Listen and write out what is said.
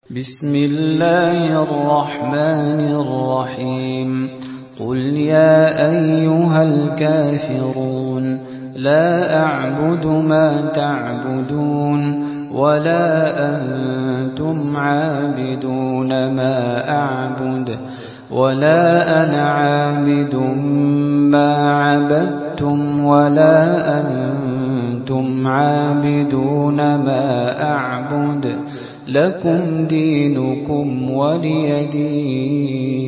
بسم الله الرحمن الرحيم قل يا أيها الكافرون لا أعبد ما تعبدون ولا أنتم عابدون ما أعبد ولا أنا عابد ما عبدتم ولا أنتم عابدون ما أعبد لكم دينكم ولي دين.